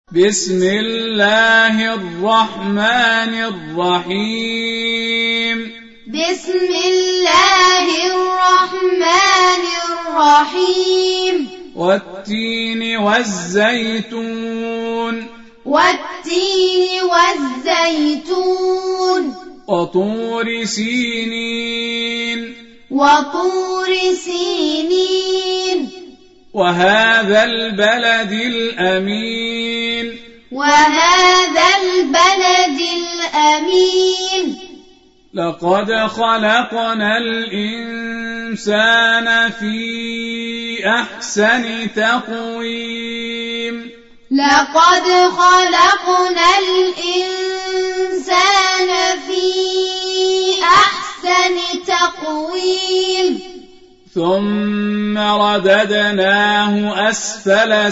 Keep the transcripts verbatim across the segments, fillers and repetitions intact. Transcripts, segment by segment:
بسم الله الرحمن الرحيم بسم الله الرحمن الرحيم والتين والزيتون والتين والزيتون وطور سينين وطور سينين وهذا البلد الأمين وهذا البلد الأمين لقد خلقنا الإنسان في أحسن تقويم لقد خلقنا الإنسان في أحسن تقويم ثم رددناه أسفل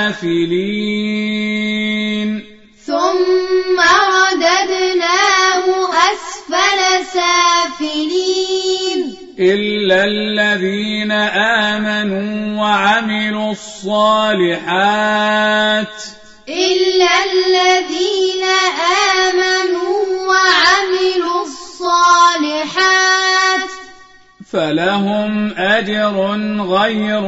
سافلين ثم رددناه أسفل سافلين إلا الذين آمنوا وعملوا الصالحات إلا الذين آمنوا وعملوا الصالحات فلهم أجر غير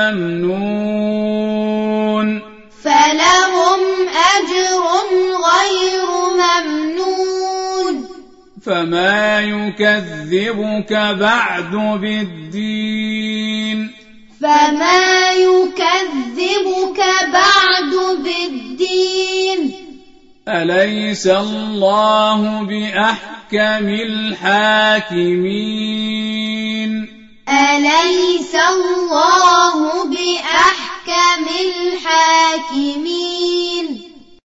ممنون فلهم أجر غير ممنون فما يكذبك بعد بالدين فما يكذبك بعد بالدين أليس الله بأحكم الحاكمين أليس الله بأحكم الحاكمين